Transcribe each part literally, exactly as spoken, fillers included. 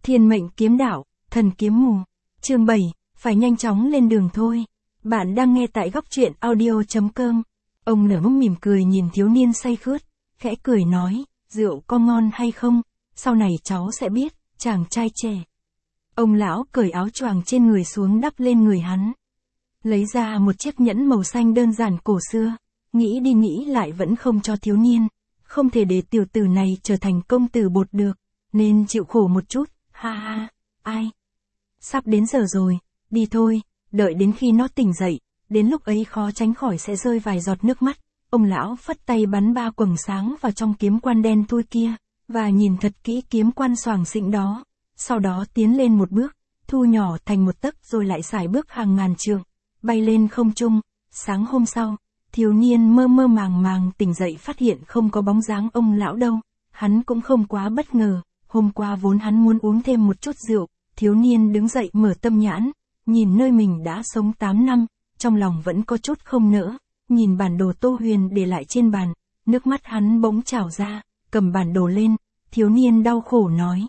Thiên mệnh kiếm đạo, thần kiếm mù. Chương bảy, phải nhanh chóng lên đường thôi. Bạn đang nghe tại góc truyện audio chấm com. Ông nở mỉm cười nhìn thiếu niên say khướt, khẽ cười nói, rượu có ngon hay không, sau này cháu sẽ biết, chàng trai trẻ. Ông lão cởi áo choàng trên người xuống đắp lên người hắn. Lấy ra một chiếc nhẫn màu xanh đơn giản cổ xưa, nghĩ đi nghĩ lại vẫn không cho thiếu niên, không thể để tiểu tử này trở thành công tử bột được, nên chịu khổ một chút, ha ha, ai. Sắp đến giờ rồi, đi thôi, đợi đến khi nó tỉnh dậy, đến lúc ấy khó tránh khỏi sẽ rơi vài giọt nước mắt. Ông lão phất tay bắn ba quầng sáng vào trong kiếm quan đen thui kia, và nhìn thật kỹ kiếm quan xoàng xịn đó, sau đó tiến lên một bước, thu nhỏ thành một tấc rồi lại sải bước hàng ngàn trượng, bay lên không trung. Sáng hôm sau, thiếu niên mơ mơ màng màng tỉnh dậy phát hiện không có bóng dáng ông lão đâu, hắn cũng không quá bất ngờ, hôm qua vốn hắn muốn uống thêm một chút rượu. Thiếu niên đứng dậy mở tâm nhãn, nhìn nơi mình đã sống tám năm, trong lòng vẫn có chút không nỡ, nhìn bản đồ Tô Huyền để lại trên bàn, nước mắt hắn bỗng trào ra, cầm bản đồ lên, thiếu niên đau khổ nói.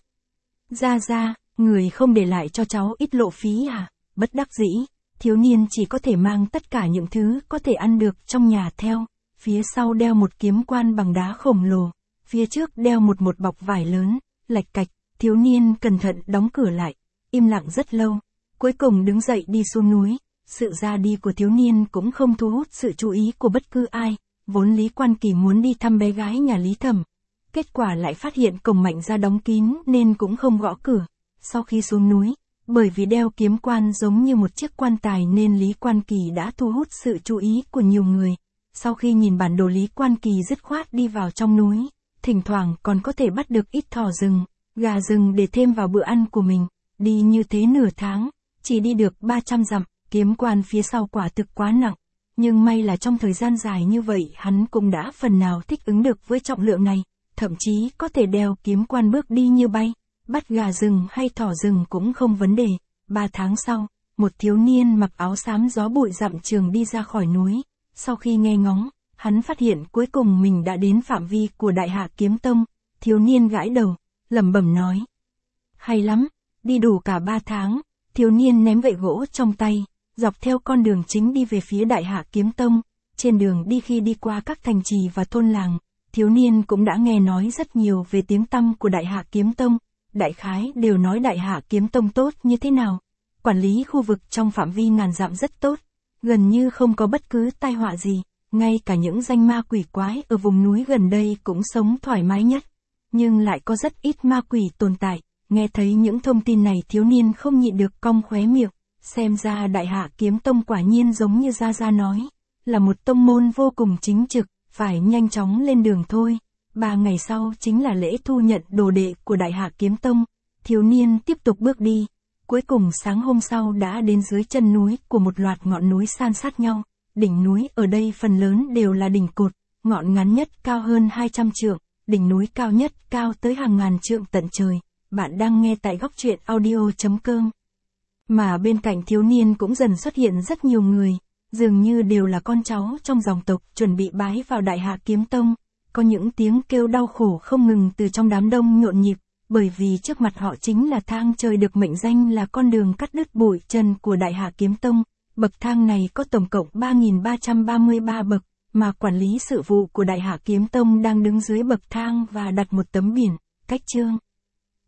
Ra ra, người không để lại cho cháu ít lộ phí à? Bất đắc dĩ, thiếu niên chỉ có thể mang tất cả những thứ có thể ăn được trong nhà theo, phía sau đeo một kiếm quan bằng đá khổng lồ, phía trước đeo một một bọc vải lớn, lạch cạch. Thiếu niên cẩn thận đóng cửa lại, im lặng rất lâu, cuối cùng đứng dậy đi xuống núi. Sự ra đi của thiếu niên cũng không thu hút sự chú ý của bất cứ ai, vốn Lý Quan Kỳ muốn đi thăm bé gái nhà Lý Thẩm. Kết quả lại phát hiện cổng Mạnh Gia đóng kín nên cũng không gõ cửa. Sau khi xuống núi, bởi vì đeo kiếm quan giống như một chiếc quan tài nên Lý Quan Kỳ đã thu hút sự chú ý của nhiều người. Sau khi nhìn bản đồ Lý Quan Kỳ dứt khoát đi vào trong núi, thỉnh thoảng còn có thể bắt được ít thỏ rừng, gà rừng để thêm vào bữa ăn của mình. Đi như thế nửa tháng, chỉ đi được ba trăm dặm, kiếm quan phía sau quả thực quá nặng. Nhưng may là trong thời gian dài như vậy hắn cũng đã phần nào thích ứng được với trọng lượng này, thậm chí có thể đeo kiếm quan bước đi như bay, bắt gà rừng hay thỏ rừng cũng không vấn đề. Ba tháng sau, một thiếu niên mặc áo xám gió bụi dặm trường đi ra khỏi núi. Sau khi nghe ngóng, hắn phát hiện cuối cùng mình đã đến phạm vi của Đại Hạ Kiếm Tông. Thiếu niên gãi đầu, lẩm bẩm nói. Hay lắm, đi đủ cả ba tháng, thiếu niên ném gậy gỗ trong tay, dọc theo con đường chính đi về phía Đại Hạ Kiếm Tông. Trên đường đi khi đi qua các thành trì và thôn làng, thiếu niên cũng đã nghe nói rất nhiều về tiếng tăm của Đại Hạ Kiếm Tông. Đại khái đều nói Đại Hạ Kiếm Tông tốt như thế nào. Quản lý khu vực trong phạm vi ngàn dặm rất tốt, gần như không có bất cứ tai họa gì, ngay cả những danh ma quỷ quái ở vùng núi gần đây cũng sống thoải mái nhất. Nhưng lại có rất ít ma quỷ tồn tại. Nghe thấy những thông tin này thiếu niên không nhịn được cong khóe miệng, xem ra Đại Hạ Kiếm Tông quả nhiên giống như Gia Gia nói, là một tông môn vô cùng chính trực, phải nhanh chóng lên đường thôi. Ba ngày sau chính là lễ thu nhận đồ đệ của Đại Hạ Kiếm Tông, thiếu niên tiếp tục bước đi, cuối cùng sáng hôm sau đã đến dưới chân núi của một loạt ngọn núi san sát nhau. Đỉnh núi ở đây phần lớn đều là đỉnh cột, ngọn ngắn nhất cao hơn hai trăm trượng, đỉnh núi cao nhất cao tới hàng ngàn trượng tận trời. Bạn đang nghe tại góc truyện audio chấm com. Mà bên cạnh thiếu niên cũng dần xuất hiện rất nhiều người, dường như đều là con cháu trong dòng tộc chuẩn bị bái vào Đại Hạ Kiếm Tông. Có những tiếng kêu đau khổ không ngừng từ trong đám đông nhộn nhịp, bởi vì trước mặt họ chính là thang trời được mệnh danh là con đường cắt đứt bụi chân của Đại Hạ Kiếm Tông. Bậc thang này có tổng cộng ba nghìn ba trăm ba mươi ba bậc, mà quản lý sự vụ của Đại Hạ Kiếm Tông đang đứng dưới bậc thang và đặt một tấm biển, cách chương.